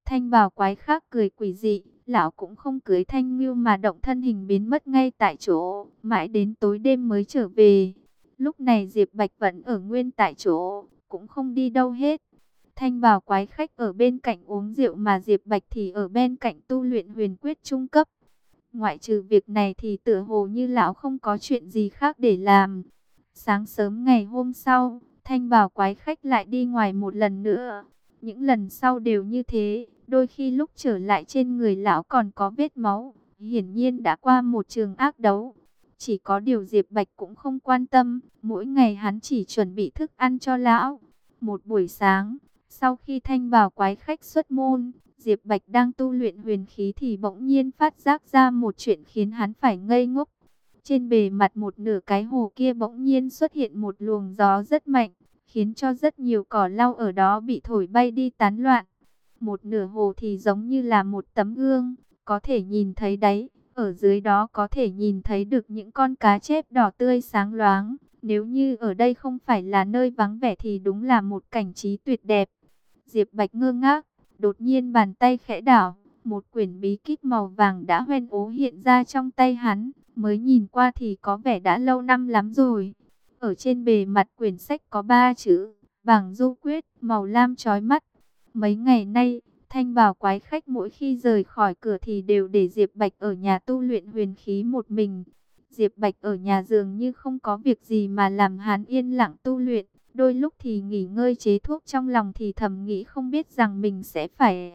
Thanh bào quái khác cười quỷ dị, lão cũng không cưới Thanh Ngưu mà động thân hình biến mất ngay tại chỗ, mãi đến tối đêm mới trở về. Lúc này Diệp Bạch vẫn ở nguyên tại chỗ, cũng không đi đâu hết. Thanh bào quái khách ở bên cạnh uống rượu mà Diệp Bạch thì ở bên cạnh tu luyện huyền quyết trung cấp. Ngoại trừ việc này thì tựa hồ như lão không có chuyện gì khác để làm. Sáng sớm ngày hôm sau, Thanh bào quái khách lại đi ngoài một lần nữa. Những lần sau đều như thế, đôi khi lúc trở lại trên người lão còn có vết máu, hiển nhiên đã qua một trường ác đấu. Chỉ có điều Diệp Bạch cũng không quan tâm, mỗi ngày hắn chỉ chuẩn bị thức ăn cho lão. Một buổi sáng, sau khi Thanh bào quái khách xuất môn, Diệp Bạch đang tu luyện huyền khí thì bỗng nhiên phát giác ra một chuyện khiến hắn phải ngây ngốc. Trên bề mặt một nửa cái hồ kia bỗng nhiên xuất hiện một luồng gió rất mạnh, khiến cho rất nhiều cỏ lau ở đó bị thổi bay đi tán loạn. Một nửa hồ thì giống như là một tấm gương, có thể nhìn thấy đáy, ở dưới đó có thể nhìn thấy được những con cá chép đỏ tươi sáng loáng. Nếu như ở đây không phải là nơi vắng vẻ thì đúng là một cảnh trí tuyệt đẹp. Diệp Bạch ngơ ngác, đột nhiên bàn tay khẽ đảo, một quyển bí kíp màu vàng đã hoen ố hiện ra trong tay hắn, mới nhìn qua thì có vẻ đã lâu năm lắm rồi. Ở trên bề mặt quyển sách có 3 chữ, Bàng Du Quyết, màu lam chói mắt. Mấy ngày nay, Thanh bào quái khách mỗi khi rời khỏi cửa thì đều để Diệp Bạch ở nhà tu luyện huyền khí một mình. Diệp Bạch ở nhà dường như không có việc gì mà làm hắn yên lặng tu luyện. Đôi lúc thì nghỉ ngơi chế thuốc, trong lòng thì thầm nghĩ không biết rằng mình sẽ phải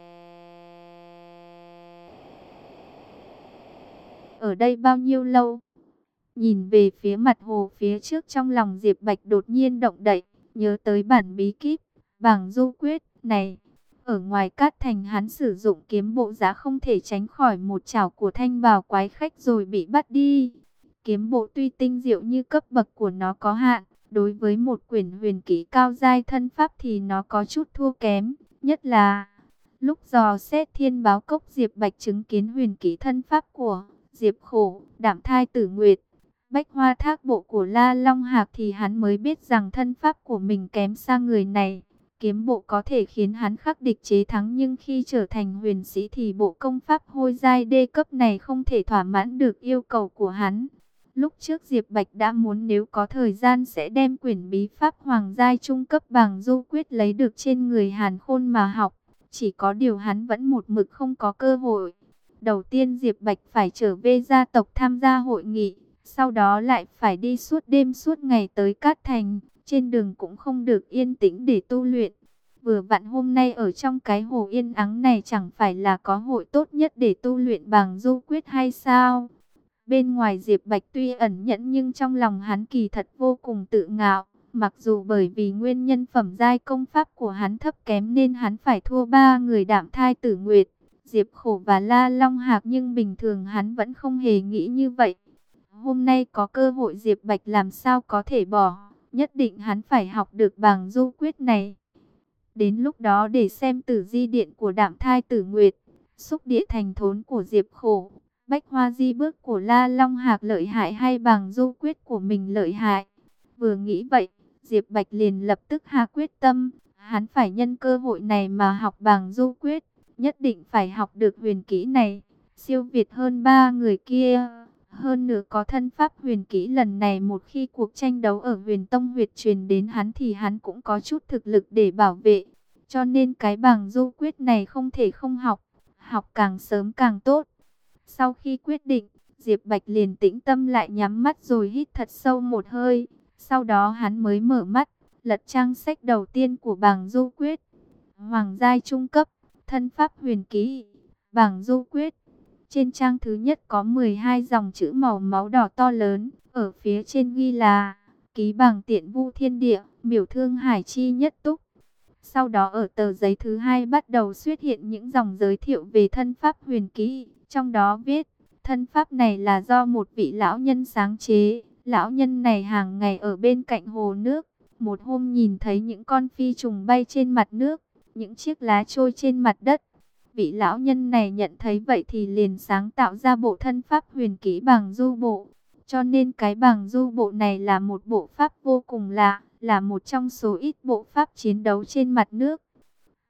ở đây bao nhiêu lâu. Nhìn về phía mặt hồ phía trước, trong lòng Diệp Bạch đột nhiên động đậy, nhớ tới bản bí kíp Bàng Du Quyết này. Ở ngoài Cát Thành hắn sử dụng kiếm bộ giá không thể tránh khỏi một chảo của Thanh bào quái khách rồi bị bắt đi. Kiếm bộ tuy tinh diệu như cấp bậc của nó có hạn, đối với một quyển huyền kỹ cao giai thân pháp thì nó có chút thua kém. Nhất là lúc dò xét thiên báo cốc, Diệp Bạch chứng kiến huyền kỹ thân pháp của Diệp Khổ, Đạm Thai Tử Nguyệt, Bách Hoa Thác Bộ của La Long Hạc thì hắn mới biết rằng thân pháp của mình kém xa người này. Kiếm bộ có thể khiến hắn khắc địch chế thắng, nhưng khi trở thành huyền sĩ thì bộ công pháp hôi giai đê cấp này không thể thỏa mãn được yêu cầu của hắn. Lúc trước Diệp Bạch đã muốn nếu có thời gian sẽ đem quyển bí pháp hoàng giai trung cấp Bàng Du Quyết lấy được trên người Hàn Khôn mà học. Chỉ có điều hắn vẫn một mực không có cơ hội. Đầu tiên Diệp Bạch phải trở về gia tộc tham gia hội nghị, sau đó lại phải đi suốt đêm suốt ngày tới Cát Thành. Trên đường cũng không được yên tĩnh để tu luyện. Vừa vặn hôm nay ở trong cái hồ yên ắng này chẳng phải là có hội tốt nhất để tu luyện Bàng Du Quyết hay sao? Bên ngoài Diệp Bạch tuy ẩn nhẫn nhưng trong lòng hắn kỳ thật vô cùng tự ngạo. Mặc dù bởi vì nguyên nhân phẩm giai công pháp của hắn thấp kém nên hắn phải thua 3 người Đạm Thai Tử Nguyệt, Diệp Khổ và La Long Hạc, nhưng bình thường hắn vẫn không hề nghĩ như vậy. Hôm nay có cơ hội Diệp Bạch làm sao có thể bỏ, nhất định hắn phải học được Bàng Du Quyết này. Đến lúc đó để xem Tử Di Điện của Đạm Thai Tử Nguyệt, Xúc Địa Thành Thốn của Diệp Khổ, Bách Hoa Di Bước của La Long Hạc lợi hại hay Bàng Du Quyết của mình lợi hại. Vừa nghĩ vậy, Diệp Bạch liền lập tức hạ quyết tâm, hắn phải nhân cơ hội này mà học Bàng Du Quyết, nhất định phải học được huyền kỹ này, siêu việt hơn 3 người kia. Hơn nữa có thân pháp huyền kỹ lần này, một khi cuộc tranh đấu ở Huyền Tông Huyệt truyền đến hắn thì hắn cũng có chút thực lực để bảo vệ. Cho nên cái Bàng Du Quyết này không thể không học, học càng sớm càng tốt. Sau khi quyết định, Diệp Bạch liền tĩnh tâm lại, nhắm mắt rồi hít thật sâu một hơi. Sau đó hắn mới mở mắt, lật trang sách đầu tiên của Bàng Du Quyết. Hoàng giai trung cấp, thân pháp huyền kỹ, Bàng Du Quyết. Trên trang thứ nhất có 12 dòng chữ màu máu đỏ to lớn, ở phía trên ghi là ký bằng tiện vu thiên địa, miểu thương hải chi nhất túc. Sau đó ở tờ giấy thứ hai bắt đầu xuất hiện những dòng giới thiệu về thân pháp huyền kỹ, trong đó viết, thân pháp này là do một vị lão nhân sáng chế. Lão nhân này hàng ngày ở bên cạnh hồ nước, một hôm nhìn thấy những con phi trùng bay trên mặt nước, những chiếc lá trôi trên mặt đất. Vị lão nhân này nhận thấy vậy thì liền sáng tạo ra bộ thân pháp huyền kỹ Bàng Du Bộ. Cho nên cái Bàng Du Bộ này là một bộ pháp vô cùng lạ, là một trong số ít bộ pháp chiến đấu trên mặt nước.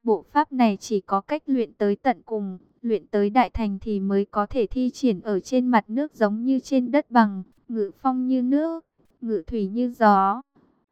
Bộ pháp này chỉ có cách luyện tới tận cùng, luyện tới đại thành thì mới có thể thi triển ở trên mặt nước giống như trên đất bằng, ngự phong như nước, ngự thủy như gió.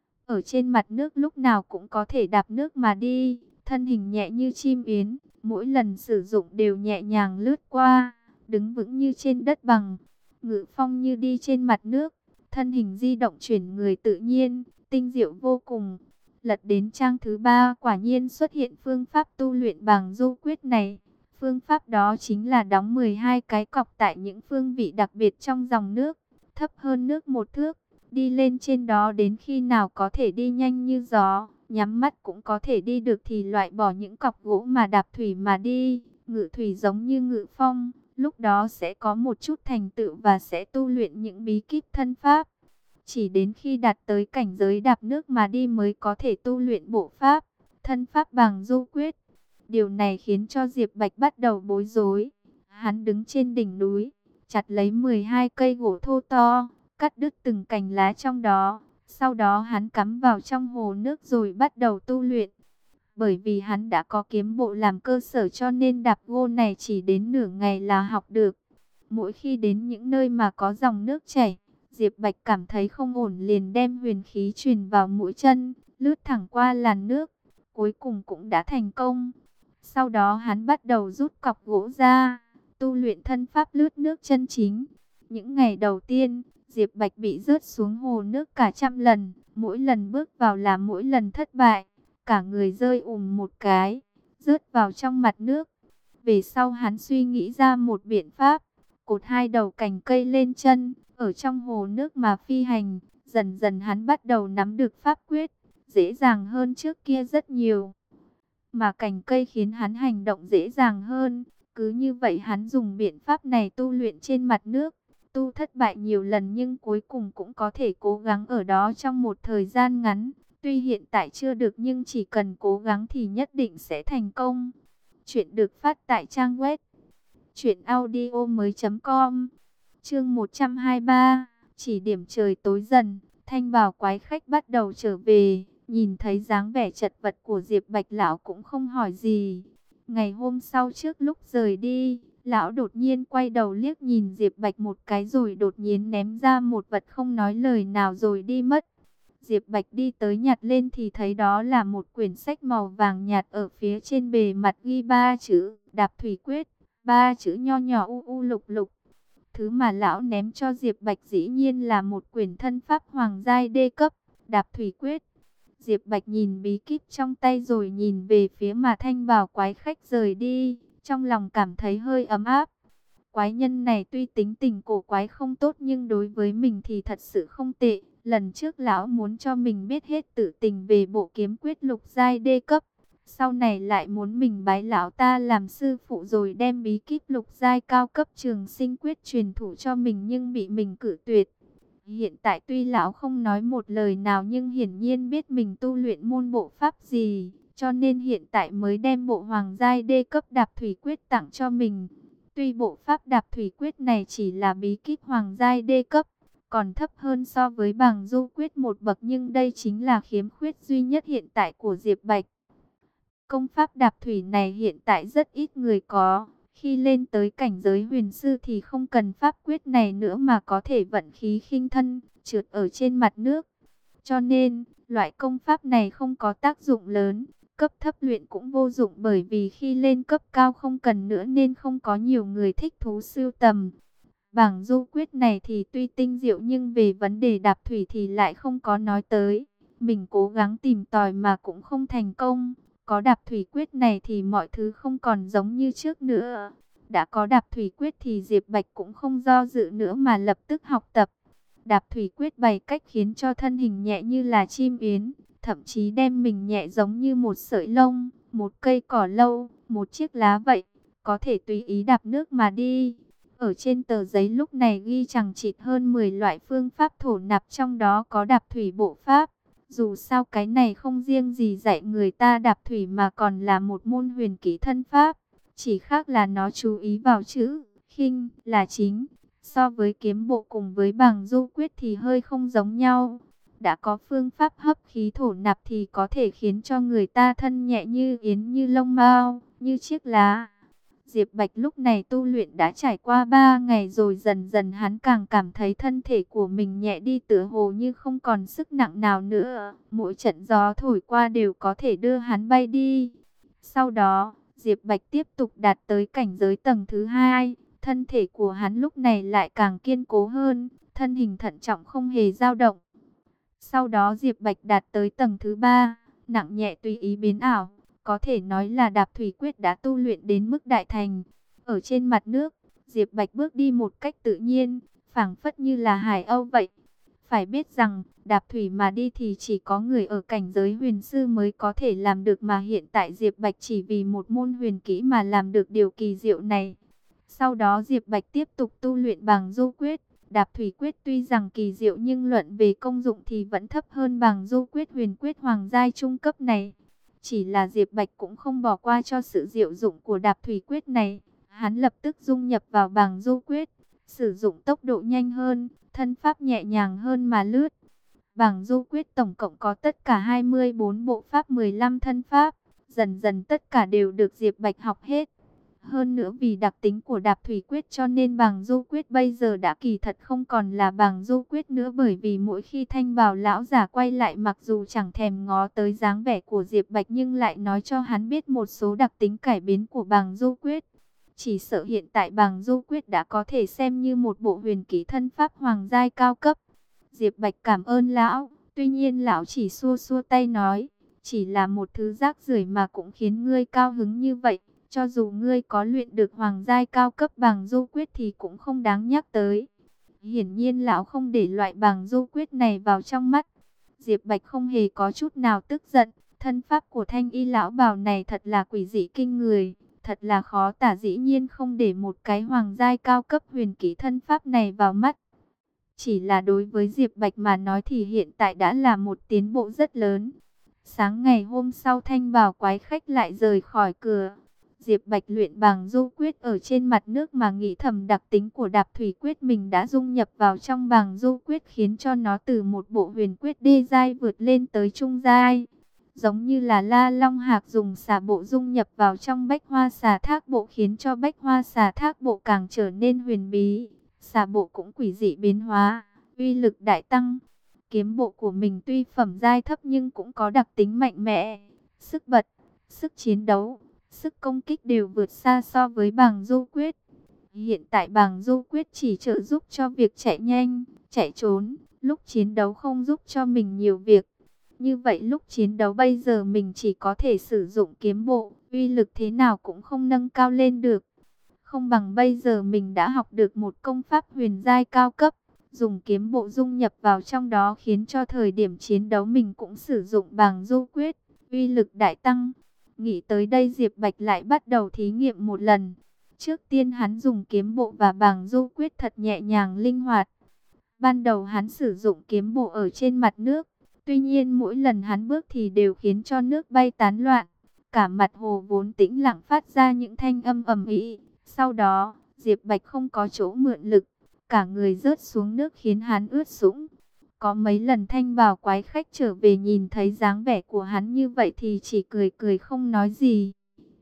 Ở trên mặt nước lúc nào cũng có thể đạp nước mà đi, thân hình nhẹ như chim yến, mỗi lần sử dụng đều nhẹ nhàng lướt qua, đứng vững như trên đất bằng, ngự phong như đi trên mặt nước, thân hình di động chuyển người tự nhiên, tinh diệu vô cùng. Lật đến trang thứ 3 quả nhiên xuất hiện phương pháp tu luyện bằng du quyết này. Phương pháp đó chính là đóng 12 cái cọc tại những phương vị đặc biệt trong dòng nước, thấp hơn nước 1 thước. Đi lên trên đó đến khi nào có thể đi nhanh như gió, nhắm mắt cũng có thể đi được thì loại bỏ những cọc gỗ mà đạp thủy mà đi. Ngự thủy giống như ngự phong, lúc đó sẽ có một chút thành tựu và sẽ tu luyện những bí kíp thân pháp. Chỉ đến khi đạt tới cảnh giới đạp nước mà đi mới có thể tu luyện bộ pháp, thân pháp bằng du quyết. Điều này khiến cho Diệp Bạch bắt đầu bối rối. Hắn đứng trên đỉnh núi, chặt lấy 12 cây gỗ thô to, cắt đứt từng cành lá trong đó. Sau đó hắn cắm vào trong hồ nước rồi bắt đầu tu luyện. Bởi vì hắn đã có kiếm bộ làm cơ sở cho nên đạp gỗ này chỉ đến nửa ngày là học được. Mỗi khi đến những nơi mà có dòng nước chảy, Diệp Bạch cảm thấy không ổn liền đem huyền khí truyền vào mũi chân, lướt thẳng qua làn nước. Cuối cùng cũng đã thành công. Sau đó hắn bắt đầu rút cọc gỗ ra, tu luyện thân pháp lướt nước chân chính. Những ngày đầu tiên, Diệp Bạch bị rớt xuống hồ nước cả trăm lần, mỗi lần bước vào là mỗi lần thất bại, cả người rơi một cái, rớt vào trong mặt nước. Về sau hắn suy nghĩ ra một biện pháp, cột 2 đầu cành cây lên chân, ở trong hồ nước mà phi hành. Dần dần hắn bắt đầu nắm được pháp quyết, dễ dàng hơn trước kia rất nhiều. Mà cành cây khiến hắn hành động dễ dàng hơn. Cứ như vậy hắn dùng biện pháp này tu luyện trên mặt nước. Tu thất bại nhiều lần nhưng cuối cùng cũng có thể cố gắng ở đó trong một thời gian ngắn. Tuy hiện tại chưa được nhưng chỉ cần cố gắng thì nhất định sẽ thành công. Chuyện được phát tại trang web truyệnaudiomoi.com. Chương 123. Chỉ điểm trời tối dần, Thanh Bào quái khách bắt đầu trở về. Nhìn thấy dáng vẻ chật vật của Diệp Bạch, lão cũng không hỏi gì. Ngày hôm sau trước lúc rời đi, lão đột nhiên quay đầu liếc nhìn Diệp Bạch một cái rồi đột nhiên ném ra một vật không nói lời nào rồi đi mất. Diệp Bạch đi tới nhặt lên thì thấy đó là một quyển sách màu vàng nhạt, ở phía trên bề mặt ghi 3 chữ Đạp Thủy Quyết, 3 chữ nho nhỏ u u lục lục. Thứ mà lão ném cho Diệp Bạch dĩ nhiên là một quyển thân pháp hoàng giai đê cấp, Đạp Thủy Quyết. Diệp Bạch nhìn bí kíp trong tay rồi nhìn về phía mà Thanh Bào quái khách rời đi, trong lòng cảm thấy hơi ấm áp. Quái nhân này tuy tính tình cổ quái không tốt nhưng đối với mình thì thật sự không tệ. Lần trước lão muốn cho mình biết hết tử tình về bộ kiếm quyết lục giai đê cấp. Sau này lại muốn mình bái lão ta làm sư phụ rồi đem bí kíp lục giai cao cấp trường sinh quyết truyền thụ cho mình nhưng bị mình cự tuyệt. Hiện tại tuy lão không nói một lời nào nhưng hiển nhiên biết mình tu luyện môn bộ pháp gì, cho nên hiện tại mới đem bộ hoàng giai đê cấp Đạp Thủy Quyết tặng cho mình. Tuy bộ pháp Đạp Thủy Quyết này chỉ là bí kíp hoàng giai đê cấp, còn thấp hơn so với Bàng Du Quyết một bậc, nhưng đây chính là khiếm khuyết duy nhất hiện tại của Diệp Bạch. Công pháp đạp thủy này hiện tại rất ít người có. Khi lên tới cảnh giới huyền sư thì không cần pháp quyết này nữa mà có thể vận khí khinh thân, trượt ở trên mặt nước. Cho nên, loại công pháp này không có tác dụng lớn. Cấp thấp luyện cũng vô dụng bởi vì khi lên cấp cao không cần nữa nên không có nhiều người thích thú sưu tầm. Bảng du quyết này thì tuy tinh diệu nhưng về vấn đề đạp thủy thì lại không có nói tới. Mình cố gắng tìm tòi mà cũng không thành công. Có đạp thủy quyết này thì mọi thứ không còn giống như trước nữa. Đã có đạp thủy quyết thì Diệp Bạch cũng không do dự nữa mà lập tức học tập. Đạp thủy quyết bày cách khiến cho thân hình nhẹ như là chim yến, thậm chí đem mình nhẹ giống như một sợi lông, một cây cỏ lâu, một chiếc lá vậy, có thể tùy ý đạp nước mà đi. Ở trên tờ giấy lúc này ghi chằng chịt hơn 10 loại phương pháp thổ nạp, trong đó có đạp thủy bộ pháp. Dù sao cái này không riêng gì dạy người ta đạp thủy mà còn là một môn huyền kỹ thân pháp. Chỉ khác là nó chú ý vào chữ khinh là chính. So với kiếm bộ cùng với bảng du quyết thì hơi không giống nhau. đã có phương pháp hấp khí thổ nạp thì có thể khiến cho người ta thân nhẹ như yến, như lông mao, như chiếc lá. Diệp Bạch lúc này tu luyện đã trải qua 3 ngày rồi, dần dần hắn càng cảm thấy thân thể của mình nhẹ đi, tựa hồ như không còn sức nặng nào nữa. Mỗi trận gió thổi qua đều có thể đưa hắn bay đi. Sau đó, Diệp Bạch tiếp tục đạt tới cảnh giới tầng thứ 2. Thân thể của hắn lúc này lại càng kiên cố hơn, thân hình thận trọng không hề dao động. Sau đó Diệp Bạch đạt tới tầng thứ 3, nặng nhẹ tùy ý biến ảo. Có thể nói là Đạp Thủy Quyết đã tu luyện đến mức đại thành. Ở trên mặt nước, Diệp Bạch bước đi một cách tự nhiên, phảng phất như là hải âu vậy. Phải biết rằng, đạp thủy mà đi thì chỉ có người ở cảnh giới huyền sư mới có thể làm được, mà hiện tại Diệp Bạch chỉ vì một môn huyền kỹ mà làm được điều kỳ diệu này. Sau đó Diệp Bạch tiếp tục tu luyện Bàng Du Quyết. Đạp Thủy Quyết tuy rằng kỳ diệu nhưng luận về công dụng thì vẫn thấp hơn Bàng Du Quyết, huyền quyết hoàng giai trung cấp này. Chỉ là Diệp Bạch cũng không bỏ qua cho sự diệu dụng của Đạp Thủy Quyết này. Hắn lập tức dung nhập vào Bàng Du Quyết, sử dụng tốc độ nhanh hơn, thân pháp nhẹ nhàng hơn mà lướt. Bàng Du Quyết tổng cộng có tất cả 24 bộ pháp, 15 thân pháp. Dần dần tất cả đều được Diệp Bạch học hết. Hơn nữa vì đặc tính của Đạp Thủy Quyết cho nên Bàng Du Quyết bây giờ đã kỳ thật không còn là Bàng Du Quyết nữa, bởi vì mỗi khi Thanh Bào lão giả quay lại, mặc dù chẳng thèm ngó tới dáng vẻ của Diệp Bạch nhưng lại nói cho hắn biết một số đặc tính cải biến của Bàng Du Quyết. Chỉ sợ hiện tại Bàng Du Quyết đã có thể xem như một bộ huyền kỹ thân pháp hoàng giai cao cấp. Diệp Bạch cảm ơn lão, tuy nhiên lão chỉ xua xua tay nói, chỉ là một thứ rác rưởi mà cũng khiến ngươi cao hứng như vậy. Cho dù ngươi có luyện được hoàng giai cao cấp Bàng Du Quyết thì cũng không đáng nhắc tới. Hiển nhiên lão không để loại Bàng Du Quyết này vào trong mắt. Diệp Bạch không hề có chút nào tức giận. Thân pháp của Thanh Y lão bào này thật là quỷ dị kinh người, thật là khó tả, dĩ nhiên không để một cái hoàng giai cao cấp huyền kỹ thân pháp này vào mắt. Chỉ là đối với Diệp Bạch mà nói thì hiện tại đã là một tiến bộ rất lớn. Sáng ngày hôm sau Thanh Bào quái khách lại rời khỏi cửa. Diệp Bạch luyện Bàng Du Quyết ở trên mặt nước mà nghĩ thầm đặc tính của Đạp Thủy Quyết mình đã dung nhập vào trong Bàng Du Quyết, khiến cho nó từ một bộ huyền quyết đê giai vượt lên tới trung giai. Giống như là La Long Hạc dùng xà bộ dung nhập vào trong Bách Hoa Xà Thác Bộ, khiến cho Bách Hoa Xà Thác Bộ càng trở nên huyền bí. Xà bộ cũng quỷ dị biến hóa, uy lực đại tăng. Kiếm bộ của mình tuy phẩm giai thấp nhưng cũng có đặc tính mạnh mẽ, sức bật, sức chiến đấu, sức công kích đều vượt xa so với Bàng Du Quyết. Hiện tại Bàng Du Quyết chỉ trợ giúp cho việc chạy nhanh, chạy trốn, lúc chiến đấu không giúp cho mình nhiều việc. Như vậy lúc chiến đấu bây giờ mình chỉ có thể sử dụng kiếm bộ, uy lực thế nào cũng không nâng cao lên được. Không bằng bây giờ mình đã học được một công pháp huyền giai cao cấp, dùng kiếm bộ dung nhập vào trong đó, khiến cho thời điểm chiến đấu mình cũng sử dụng Bàng Du Quyết, uy lực đại tăng. Nghĩ tới đây Diệp Bạch lại bắt đầu thí nghiệm một lần. Trước tiên hắn dùng kiếm bộ và Bàng Du Quyết thật nhẹ nhàng linh hoạt. Ban đầu hắn sử dụng kiếm bộ ở trên mặt nước, tuy nhiên mỗi lần hắn bước thì đều khiến cho nước bay tán loạn. Cả mặt hồ vốn tĩnh lặng phát ra những thanh âm ầm ĩ. Sau đó, Diệp Bạch không có chỗ mượn lực, cả người rớt xuống nước khiến hắn ướt sũng. Có mấy lần Thanh Bào quái khách trở về nhìn thấy dáng vẻ của hắn như vậy thì chỉ cười cười không nói gì.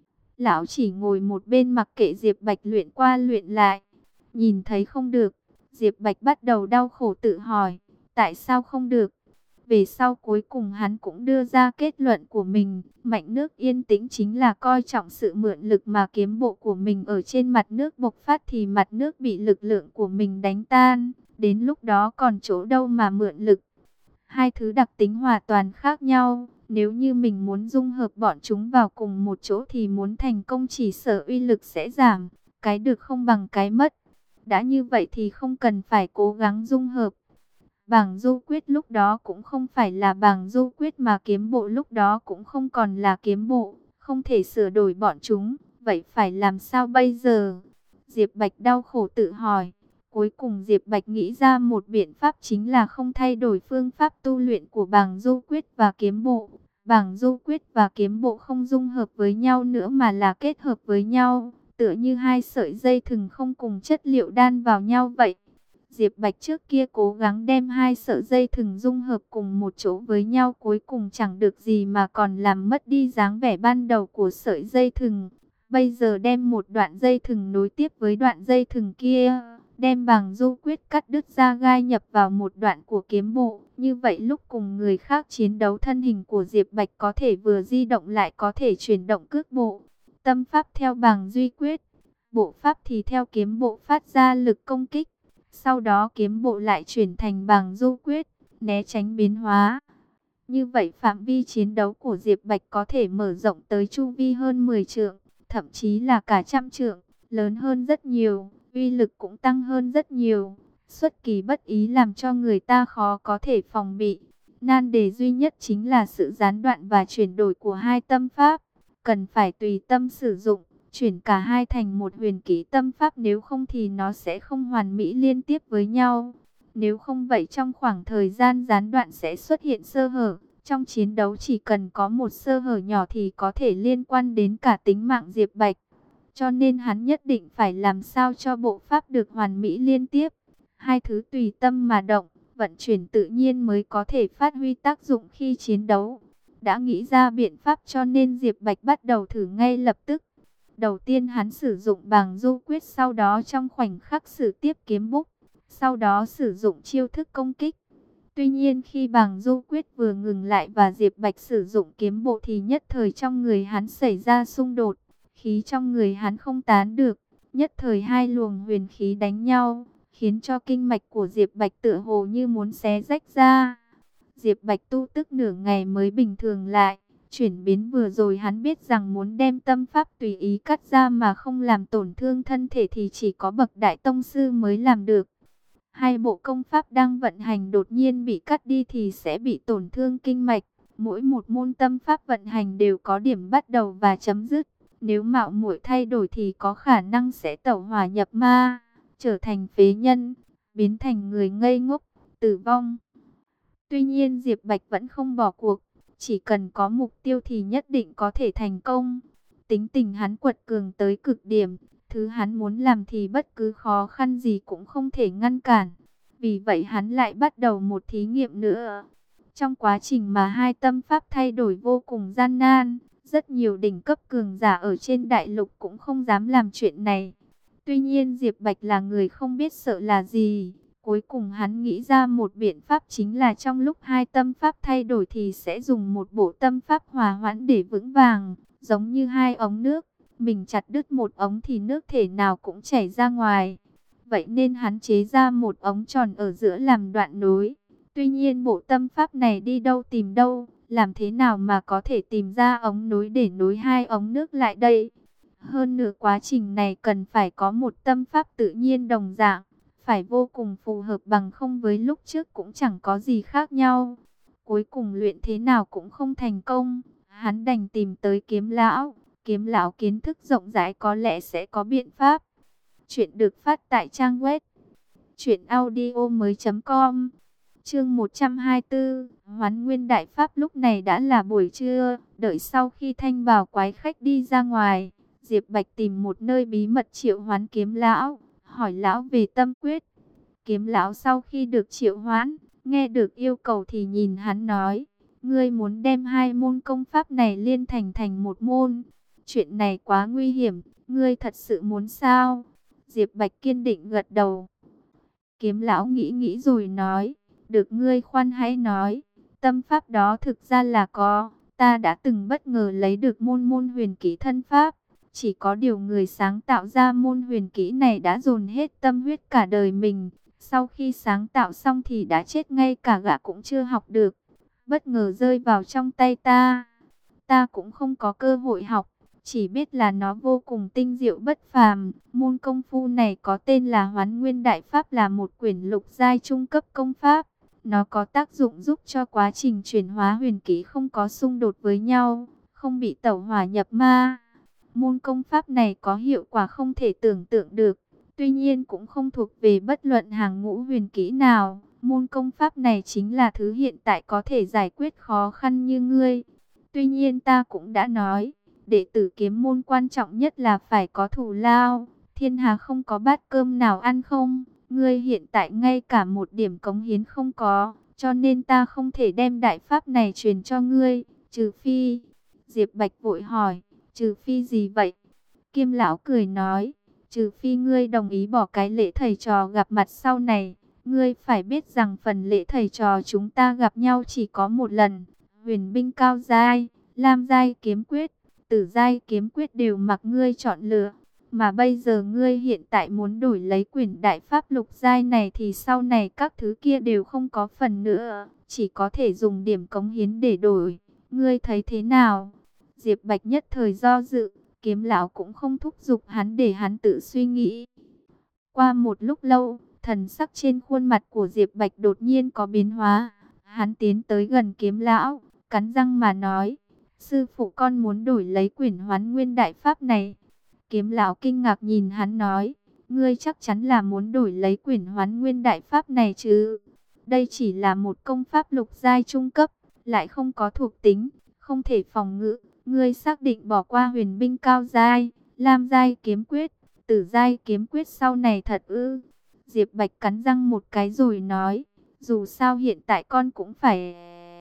Lão chỉ ngồi một bên mặc kệ Diệp Bạch luyện qua luyện lại. Nhìn thấy không được, Diệp Bạch bắt đầu đau khổ tự hỏi, tại sao không được? Về sau cuối cùng hắn cũng đưa ra kết luận của mình, mạnh nước yên tĩnh chính là coi trọng sự mượn lực, mà kiếm bộ của mình ở trên mặt nước bộc phát thì mặt nước bị lực lượng của mình đánh tan, đến lúc đó còn chỗ đâu mà mượn lực. Hai thứ đặc tính hoàn toàn khác nhau, nếu như mình muốn dung hợp bọn chúng vào cùng một chỗ thì muốn thành công chỉ sợ uy lực sẽ giảm, cái được không bằng cái mất. Đã như vậy thì không cần phải cố gắng dung hợp. Bàng Du Quyết lúc đó cũng không phải là Bàng Du Quyết, mà kiếm bộ lúc đó cũng không còn là kiếm bộ, không thể sửa đổi bọn chúng, vậy phải làm sao bây giờ? Diệp Bạch đau khổ tự hỏi. Cuối cùng Diệp Bạch nghĩ ra một biện pháp, chính là không thay đổi phương pháp tu luyện của Bàng Du Quyết và kiếm bộ. Bàng Du Quyết và kiếm bộ không dung hợp với nhau nữa mà là kết hợp với nhau, tựa như hai sợi dây thừng không cùng chất liệu đan vào nhau vậy. Diệp Bạch trước kia cố gắng đem hai sợi dây thừng dung hợp cùng một chỗ với nhau, cuối cùng chẳng được gì mà còn làm mất đi dáng vẻ ban đầu của sợi dây thừng. Bây giờ đem một đoạn dây thừng nối tiếp với đoạn dây thừng kia, đem Bàng Du Quyết cắt đứt ra gai nhập vào một đoạn của kiếm bộ. Như vậy lúc cùng người khác chiến đấu, thân hình của Diệp Bạch có thể vừa di động lại có thể chuyển động cước bộ. Tâm pháp theo Bàng Duy Quyết, bộ pháp thì theo kiếm bộ phát ra lực công kích. Sau đó kiếm bộ lại chuyển thành Bàng Du Quyết, né tránh biến hóa. Như vậy phạm vi chiến đấu của Diệp Bạch có thể mở rộng tới chu vi hơn 10 trượng, thậm chí là cả trăm trượng, lớn hơn rất nhiều, uy lực cũng tăng hơn rất nhiều. Xuất kỳ bất ý làm cho người ta khó có thể phòng bị. Nan đề duy nhất chính là sự gián đoạn và chuyển đổi của hai tâm pháp. Cần phải tùy tâm sử dụng, chuyển cả hai thành một huyền kỹ tâm pháp, nếu không thì nó sẽ không hoàn mỹ liên tiếp với nhau. Nếu không vậy trong khoảng thời gian gián đoạn sẽ xuất hiện sơ hở. Trong chiến đấu chỉ cần có một sơ hở nhỏ thì có thể liên quan đến cả tính mạng Diệp Bạch. Cho nên hắn nhất định phải làm sao cho bộ pháp được hoàn mỹ liên tiếp. Hai thứ tùy tâm mà động, vận chuyển tự nhiên mới có thể phát huy tác dụng khi chiến đấu. Đã nghĩ ra biện pháp cho nên Diệp Bạch bắt đầu thử ngay lập tức. Đầu tiên hắn sử dụng Bàng Du Quyết, sau đó trong khoảnh khắc sử tiếp kiếm búc, sau đó sử dụng chiêu thức công kích. Tuy nhiên khi Bàng Du Quyết vừa ngừng lại và Diệp Bạch sử dụng kiếm bộ thì nhất thời trong người hắn xảy ra xung đột, khí trong người hắn không tán được, nhất thời hai luồng huyền khí đánh nhau, khiến cho kinh mạch của Diệp Bạch tựa hồ như muốn xé rách ra. Diệp Bạch tu tức nửa ngày mới bình thường lại. Chuyển biến vừa rồi hắn biết rằng muốn đem tâm pháp tùy ý cắt ra mà không làm tổn thương thân thể thì chỉ có bậc đại tông sư mới làm được. Hai bộ công pháp đang vận hành đột nhiên bị cắt đi thì sẽ bị tổn thương kinh mạch. Mỗi một môn tâm pháp vận hành đều có điểm bắt đầu và chấm dứt. Nếu mạo muội thay đổi thì có khả năng sẽ tẩu hỏa nhập ma, trở thành phế nhân, biến thành người ngây ngốc, tử vong. Tuy nhiên Diệp Bạch vẫn không bỏ cuộc. Chỉ cần có mục tiêu thì nhất định có thể thành công. Tính tình hắn quật cường tới cực điểm. Thứ hắn muốn làm thì bất cứ khó khăn gì cũng không thể ngăn cản. Vì vậy hắn lại bắt đầu một thí nghiệm nữa. Trong quá trình mà hai tâm pháp thay đổi vô cùng gian nan, rất nhiều đỉnh cấp cường giả ở trên đại lục cũng không dám làm chuyện này. Tuy nhiên Diệp Bạch là người không biết sợ là gì. Cuối cùng hắn nghĩ ra một biện pháp, chính là trong lúc hai tâm pháp thay đổi thì sẽ dùng một bộ tâm pháp hòa hoãn để vững vàng, giống như hai ống nước. Mình chặt đứt một ống thì nước thể nào cũng chảy ra ngoài. Vậy nên hắn chế ra một ống tròn ở giữa làm đoạn nối. Tuy nhiên bộ tâm pháp này đi đâu tìm đâu, làm thế nào mà có thể tìm ra ống nối để nối hai ống nước lại đây? Hơn nữa quá trình này cần phải có một tâm pháp tự nhiên đồng dạng, phải vô cùng phù hợp, bằng không với lúc trước cũng chẳng có gì khác nhau. Cuối cùng luyện thế nào cũng không thành công, hắn đành tìm tới Kiếm Lão. Kiếm Lão kiến thức rộng rãi, có lẽ sẽ có biện pháp. Chuyện được phát tại trang web truyệnaudiomoi.com. Chương 124, Hoán Nguyên Đại Pháp. Lúc này đã là buổi trưa, đợi sau khi Thanh Bào quái khách đi ra ngoài, Diệp Bạch tìm một nơi bí mật triệu hoán Kiếm Lão, hỏi lão về tâm quyết. Kiếm Lão sau khi được triệu hoán, nghe được yêu cầu thì nhìn hắn nói: "Ngươi muốn đem hai môn công pháp này liên thành một môn? Chuyện này quá nguy hiểm, ngươi thật sự muốn sao?" Diệp Bạch kiên định gật đầu. Kiếm Lão nghĩ nghĩ rồi nói: "Được, ngươi khoan hãy nói. Tâm pháp đó thực ra là có, ta đã từng bất ngờ lấy được môn huyền kỹ thân pháp. Chỉ có điều người sáng tạo ra môn huyền kỹ này đã dồn hết tâm huyết cả đời mình. Sau khi sáng tạo xong thì đã chết, ngay cả gã cũng chưa học được. Bất ngờ rơi vào trong tay ta. Ta cũng không có cơ hội học, chỉ biết là nó vô cùng tinh diệu bất phàm. Môn công phu này có tên là Hoán Nguyên Đại Pháp, là một quyển lục giai trung cấp công pháp. Nó có tác dụng giúp cho quá trình chuyển hóa huyền kỹ không có xung đột với nhau, không bị tẩu hỏa nhập ma. Môn công pháp này có hiệu quả không thể tưởng tượng được. Tuy nhiên cũng không thuộc về bất luận hàng ngũ huyền kỹ nào. Môn công pháp này chính là thứ hiện tại có thể giải quyết khó khăn như ngươi. Tuy nhiên ta cũng đã nói, đệ tử kiếm môn quan trọng nhất là phải có thù lao. Thiên hà không có bát cơm nào ăn không? Ngươi hiện tại ngay cả một điểm cống hiến không có, cho nên ta không thể đem đại pháp này truyền cho ngươi, trừ phi. Diệp Bạch vội hỏi, trừ phi gì vậy? Kim lão cười nói, trừ phi ngươi đồng ý bỏ cái lễ thầy trò gặp mặt sau này. Ngươi phải biết rằng phần lễ thầy trò chúng ta gặp nhau chỉ có một lần. Huyền binh cao giai, lam giai kiếm quyết, tử giai kiếm quyết đều mặc ngươi chọn lựa. Mà bây giờ ngươi hiện tại muốn đổi lấy quyển đại pháp lục giai này thì sau này các thứ kia đều không có phần nữa. Chỉ có thể dùng điểm cống hiến để đổi. Ngươi thấy thế nào? Diệp Bạch nhất thời do dự. Kiếm lão cũng không thúc giục hắn để hắn tự suy nghĩ. Qua một lúc lâu, thần sắc trên khuôn mặt của Diệp Bạch đột nhiên có biến hóa. Hắn tiến tới gần kiếm lão, cắn răng mà nói, sư phụ con muốn đổi lấy quyển Hoán Nguyên Đại Pháp này. Kiếm lão kinh ngạc nhìn hắn nói, ngươi chắc chắn là muốn đổi lấy quyển Hoán Nguyên Đại Pháp này chứ? Đây chỉ là một công pháp lục giai trung cấp, lại không có thuộc tính, không thể phòng ngự. Ngươi xác định bỏ qua huyền binh cao giai, lam giai kiếm quyết, tử giai kiếm quyết sau này thật ư? Diệp Bạch cắn răng một cái rồi nói, dù sao hiện tại con cũng phải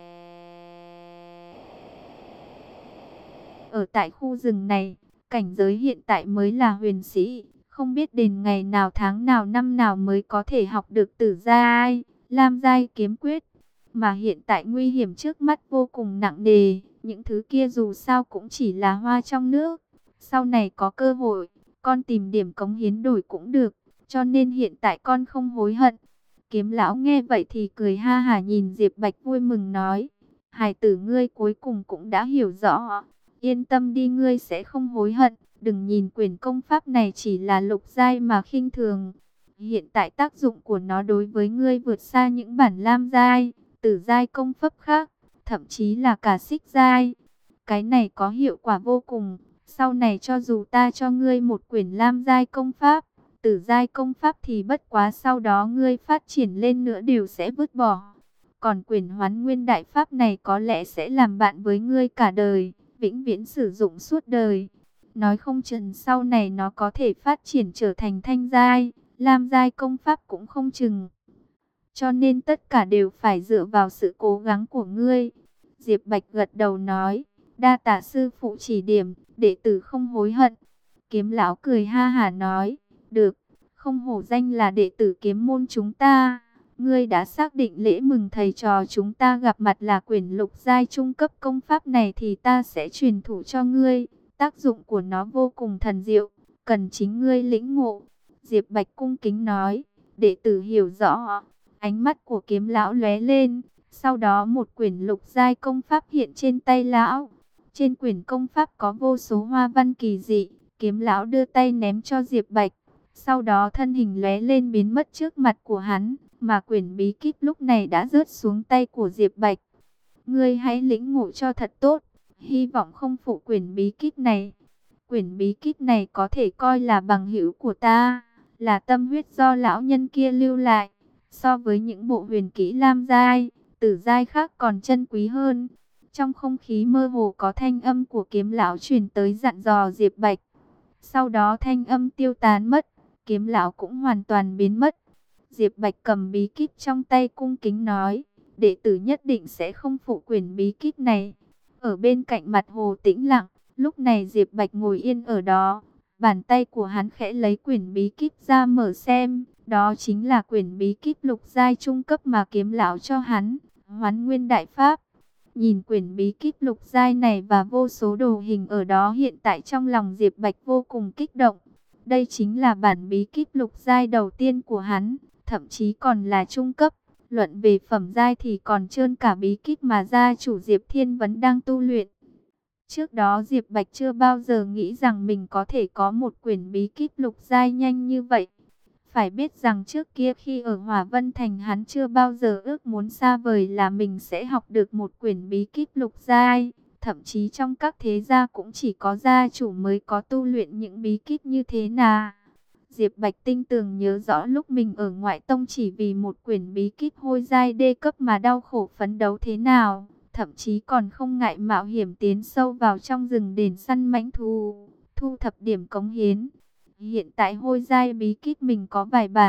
ở tại khu rừng này, cảnh giới hiện tại mới là huyền sĩ, không biết đến ngày nào tháng nào năm nào mới có thể học được tử giai, lam giai kiếm quyết. Mà hiện tại nguy hiểm trước mắt vô cùng nặng nề, những thứ kia dù sao cũng chỉ là hoa trong nước. Sau này có cơ hội, con tìm điểm cống hiến đổi cũng được, cho nên hiện tại con không hối hận. Kiếm lão nghe vậy thì cười ha hả nhìn Diệp Bạch vui mừng nói, hài tử ngươi cuối cùng cũng đã hiểu rõ, yên tâm đi, ngươi sẽ không hối hận. Đừng nhìn quyển công pháp này chỉ là lục giai mà khinh thường, hiện tại tác dụng của nó đối với ngươi vượt xa những bản lam giai, tử giai công pháp khác, thậm chí là cả xích giai. Cái này có hiệu quả vô cùng. Sau này cho dù ta cho ngươi một quyển lam giai công pháp, tử giai công pháp thì bất quá sau đó ngươi phát triển lên nữa đều sẽ vứt bỏ. Còn quyển Hoán Nguyên Đại Pháp này có lẽ sẽ làm bạn với ngươi cả đời, vĩnh viễn sử dụng suốt đời. Nói không chừng sau này nó có thể phát triển trở thành thanh giai, lam giai công pháp cũng không chừng. Cho nên tất cả đều phải dựa vào sự cố gắng của ngươi. Diệp Bạch gật đầu nói, đa tạ sư phụ chỉ điểm, đệ tử không hối hận. Kiếm lão cười ha hả nói, được, không hổ danh là đệ tử kiếm môn chúng ta. Ngươi đã xác định lễ mừng thầy trò chúng ta gặp mặt là quyển lục giai trung cấp công pháp này thì ta sẽ truyền thụ cho ngươi. Tác dụng của nó vô cùng thần diệu, cần chính ngươi lĩnh ngộ. Diệp Bạch cung kính nói, đệ tử hiểu rõ. Ánh mắt của kiếm lão lóe lên, sau đó một quyển lục giai công pháp hiện trên tay lão. Trên quyển công pháp có vô số hoa văn kỳ dị, kiếm lão đưa tay ném cho Diệp Bạch. Sau đó thân hình lóe lên biến mất trước mặt của hắn, mà quyển bí kíp lúc này đã rớt xuống tay của Diệp Bạch. Ngươi hãy lĩnh ngộ cho thật tốt, hy vọng không phụ quyển bí kíp này. Quyển bí kíp này có thể coi là bằng hữu của ta, là tâm huyết do lão nhân kia lưu lại. So với những bộ huyền kỹ lam giai, tử giai khác còn chân quý hơn. Trong không khí mơ hồ có thanh âm của kiếm lão truyền tới dặn dò Diệp Bạch. Sau đó thanh âm tiêu tán mất, kiếm lão cũng hoàn toàn biến mất. Diệp Bạch cầm bí kíp trong tay cung kính nói, đệ tử nhất định sẽ không phụ quyển bí kíp này. Ở bên cạnh mặt hồ tĩnh lặng, lúc này Diệp Bạch ngồi yên ở đó. Bàn tay của hắn khẽ lấy quyển bí kíp ra mở xem. Đó chính là quyển bí kíp lục giai trung cấp mà kiếm lão cho hắn, Hoán Nguyên Đại Pháp. Nhìn quyển bí kíp lục giai này và vô số đồ hình ở đó, hiện tại trong lòng Diệp Bạch vô cùng kích động. Đây chính là bản bí kíp lục giai đầu tiên của hắn, thậm chí còn là trung cấp. Luận về phẩm giai thì còn trơn cả bí kíp mà gia chủ Diệp Thiên Vấn đang tu luyện. Trước đó Diệp Bạch chưa bao giờ nghĩ rằng mình có thể có một quyển bí kíp lục giai nhanh như vậy. Phải biết rằng trước kia khi ở Hỏa Vân Thành hắn chưa bao giờ ước muốn xa vời là mình sẽ học được một quyển bí kíp lục giai. Thậm chí trong các thế gia cũng chỉ có gia chủ mới có tu luyện những bí kíp như thế nào. Diệp Bạch tinh tường nhớ rõ lúc mình ở ngoại tông chỉ vì một quyển bí kíp hôi giai đê cấp mà đau khổ phấn đấu thế nào. Thậm chí còn không ngại mạo hiểm tiến sâu vào trong rừng để săn mãnh thú, thu thập điểm cống hiến. Hiện tại hôi giai bí kíp mình có vài bản,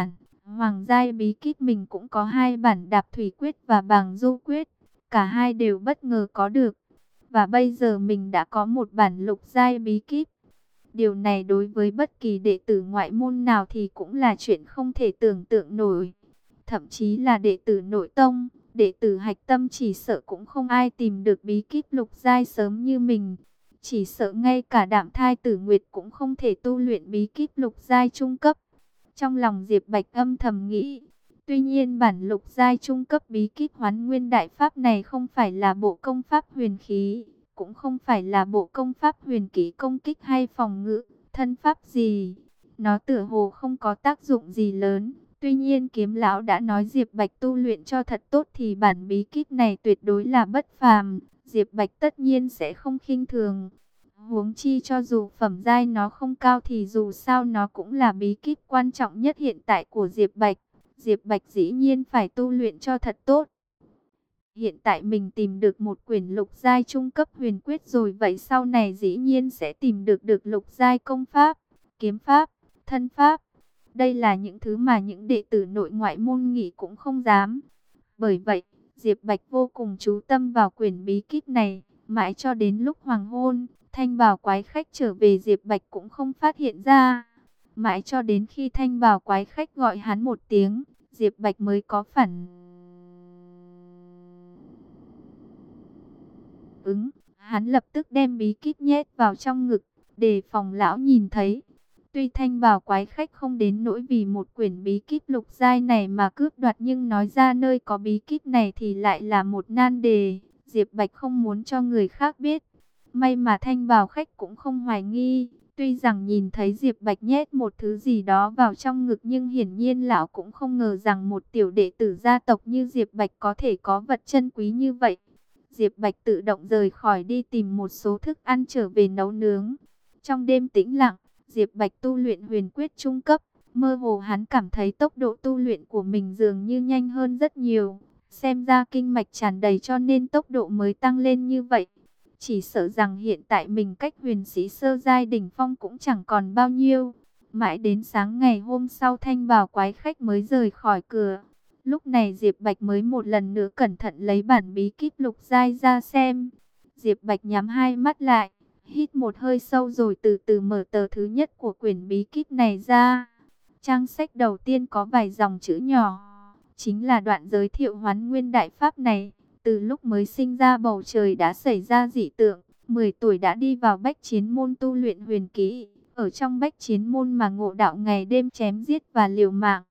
Hoàng giai bí kíp mình cũng có 2 bản đạp thủy quyết và bàng du quyết. Cả hai đều bất ngờ có được. Và bây giờ mình đã có 1 bản lục giai bí kíp. Điều này đối với bất kỳ đệ tử ngoại môn nào thì cũng là chuyện không thể tưởng tượng nổi. Thậm chí là đệ tử nội tông, đệ tử hạch tâm chỉ sợ cũng không ai tìm được bí kíp lục giai sớm như mình. Chỉ sợ ngay cả Đạm Thai Tử Nguyệt cũng không thể tu luyện bí kíp lục giai trung cấp. Trong lòng Diệp Bạch âm thầm nghĩ. Tuy nhiên bản lục giai trung cấp bí kíp Hoán Nguyên Đại Pháp này không phải là bộ công pháp huyền khí, cũng không phải là bộ công pháp huyền kỹ công kích hay phòng ngự, thân pháp gì. Nó tựa hồ không có tác dụng gì lớn. Tuy nhiên kiếm lão đã nói Diệp Bạch tu luyện cho thật tốt thì bản bí kíp này tuyệt đối là bất phàm. Diệp Bạch tất nhiên sẽ không khinh thường. Huống chi cho dù phẩm giai nó không cao thì dù sao nó cũng là bí kíp quan trọng nhất hiện tại của Diệp Bạch. Diệp Bạch dĩ nhiên phải tu luyện cho thật tốt. Hiện tại mình tìm được 1 quyển lục giai trung cấp huyền quyết rồi, vậy sau này dĩ nhiên sẽ tìm được lục giai công pháp, kiếm pháp, thân pháp. Đây là những thứ mà những đệ tử nội ngoại môn nghĩ cũng không dám. Bởi vậy, Diệp Bạch vô cùng chú tâm vào quyển bí kíp này, mãi cho đến lúc hoàng hôn, Thanh Bào Quái Khách trở về Diệp Bạch cũng không phát hiện ra. Mãi cho đến khi Thanh Bào Quái Khách gọi hắn một tiếng, Diệp Bạch mới có phản ứng. Hắn lập tức đem bí kíp nhét vào trong ngực, để phòng lão nhìn thấy. Tuy Thanh Bào Quái Khách không đến nỗi vì 1 quyển bí kíp lục giai này mà cướp đoạt, nhưng nói ra nơi có bí kíp này thì lại là một nan đề. Diệp Bạch không muốn cho người khác biết. May mà Thanh Bào Khách cũng không hoài nghi. Tuy rằng nhìn thấy Diệp Bạch nhét một thứ gì đó vào trong ngực, nhưng hiển nhiên lão cũng không ngờ rằng một tiểu đệ tử gia tộc như Diệp Bạch có thể có vật chân quý như vậy. Diệp Bạch tự động rời khỏi đi tìm một số thức ăn trở về nấu nướng. Trong đêm tĩnh lặng, Diệp Bạch tu luyện huyền quyết trung cấp. Mơ hồ hắn cảm thấy tốc độ tu luyện của mình dường như nhanh hơn rất nhiều. Xem ra kinh mạch tràn đầy cho nên tốc độ mới tăng lên như vậy. Chỉ sợ rằng hiện tại mình cách huyền sĩ sơ giai đỉnh phong cũng chẳng còn bao nhiêu. Mãi đến sáng ngày hôm sau Thanh Bào Quái Khách mới rời khỏi cửa. Lúc này Diệp Bạch mới một lần nữa cẩn thận lấy bản bí kíp lục giai ra xem. Diệp Bạch nhắm hai mắt lại, hít một hơi sâu rồi từ từ mở tờ thứ nhất của quyển bí kíp này ra. Trang sách đầu tiên có vài dòng chữ nhỏ, chính là đoạn giới thiệu Hoán Nguyên Đại Pháp này. Từ lúc mới sinh ra bầu trời đã xảy ra dị tượng, 10 tuổi đã đi vào Bách Chiến Môn tu luyện huyền kỹ. Ở trong Bách Chiến Môn mà ngộ đạo ngày đêm chém giết và liều mạng.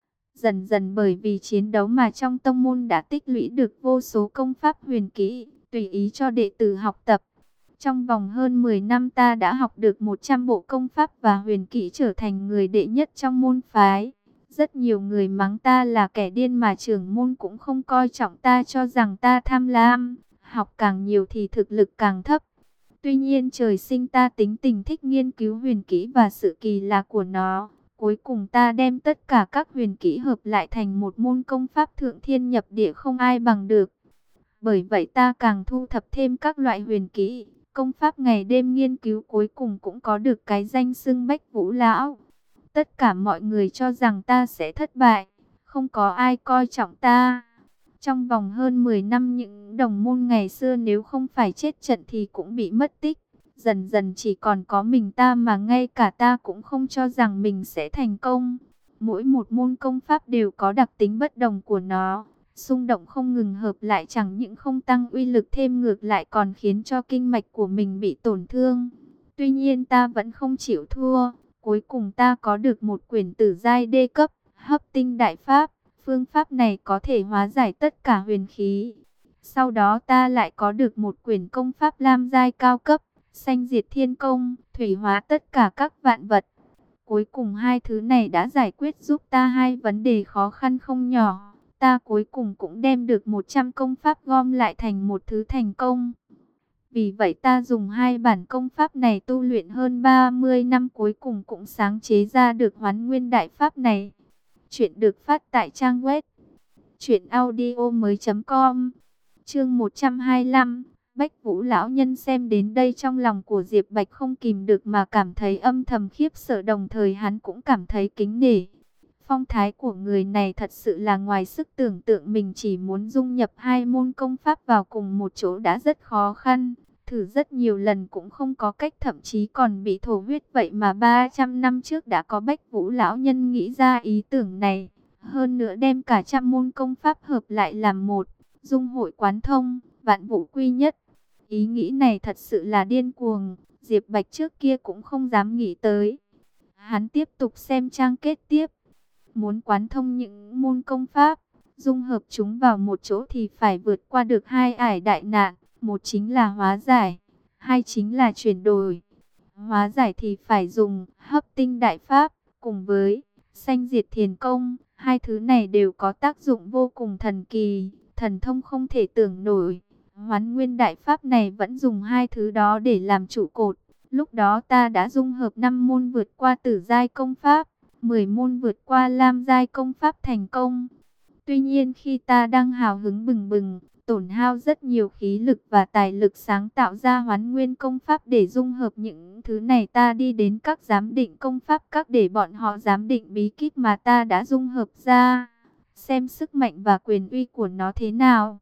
Dần dần bởi vì chiến đấu mà trong tông môn đã tích lũy được vô số công pháp huyền kỹ, tùy ý cho đệ tử học tập. Trong vòng hơn 10 năm ta đã học được 100 bộ công pháp và huyền kỹ, trở thành người đệ nhất trong môn phái. Rất nhiều người mắng ta là kẻ điên mà trưởng môn cũng không coi trọng ta, cho rằng ta tham lam, học càng nhiều thì thực lực càng thấp. Tuy nhiên trời sinh ta tính tình thích nghiên cứu huyền kỹ và sự kỳ lạ của nó. Cuối cùng ta đem tất cả các huyền kỹ hợp lại thành một môn công pháp thượng thiên nhập địa không ai bằng được. Bởi vậy ta càng thu thập thêm các loại huyền kỹ, công pháp ngày đêm nghiên cứu, cuối cùng cũng có được cái danh xưng Bách Vũ Lão. Tất cả mọi người cho rằng ta sẽ thất bại, không có ai coi trọng ta. Trong vòng hơn 10 năm những đồng môn ngày xưa nếu không phải chết trận thì cũng bị mất tích. Dần dần chỉ còn có mình ta mà ngay cả ta cũng không cho rằng mình sẽ thành công. Mỗi một môn công pháp đều có đặc tính bất đồng của nó. Xung động không ngừng hợp lại chẳng những không tăng uy lực thêm ngược lại còn khiến cho kinh mạch của mình bị tổn thương. Tuy nhiên ta vẫn không chịu thua. Cuối cùng ta có được 1 quyển tử giai đê cấp, Hấp Tinh Đại Pháp. Phương pháp này có thể hóa giải tất cả huyền khí. Sau đó ta lại có được 1 quyển công pháp lam giai cao cấp, Sanh Diệt Thiên Công, thủy hóa tất cả các vạn vật. Cuối cùng 2 thứ này đã giải quyết giúp ta 2 vấn đề khó khăn không nhỏ. Ta cuối cùng cũng đem được 100 công pháp gom lại thành một thứ thành công. Vì vậy ta dùng 2 bản công pháp này tu luyện hơn 30 năm, cuối cùng cũng sáng chế ra được Hoán Nguyên Đại Pháp này. Chuyện được phát tại trang web truyệnaudiomoi.com. Chương 125. Bách Vũ lão nhân. Xem đến đây trong lòng của Diệp Bạch không kìm được mà cảm thấy âm thầm khiếp sợ, đồng thời hắn cũng cảm thấy kính nể. Phong thái của người này thật sự là ngoài sức tưởng tượng, mình chỉ muốn dung nhập hai môn công pháp vào cùng một chỗ đã rất khó khăn. Thử rất nhiều lần cũng không có cách, thậm chí còn bị thổ huyết. Vậy mà 300 năm trước đã có Bách Vũ lão nhân nghĩ ra ý tưởng này. Hơn nữa đem cả trăm môn công pháp hợp lại làm một, dung hội quán thông, vạn vũ quy nhất. Ý nghĩ này thật sự là điên cuồng, Diệp Bạch trước kia cũng không dám nghĩ tới. Hắn tiếp tục xem trang kết tiếp. Muốn quán thông những môn công pháp, dung hợp chúng vào một chỗ thì phải vượt qua được hai ải đại nạn. Một chính là hóa giải, hai chính là chuyển đổi. Hóa giải thì phải dùng hấp tinh đại pháp cùng với sanh diệt thiền công. Hai thứ này đều có tác dụng vô cùng thần kỳ, thần thông không thể tưởng nổi. Hoán nguyên đại pháp này vẫn dùng hai thứ đó để làm trụ cột. Lúc đó ta đã dung hợp 5 môn vượt qua tử giai công pháp, 10 môn vượt qua lam giai công pháp thành công. Tuy nhiên khi ta đang hào hứng bừng bừng, tổn hao rất nhiều khí lực và tài lực sáng tạo ra hoán nguyên công pháp để dung hợp những thứ này, ta đi đến các giám định công pháp các để bọn họ giám định bí kíp mà ta đã dung hợp ra, xem sức mạnh và quyền uy của nó thế nào.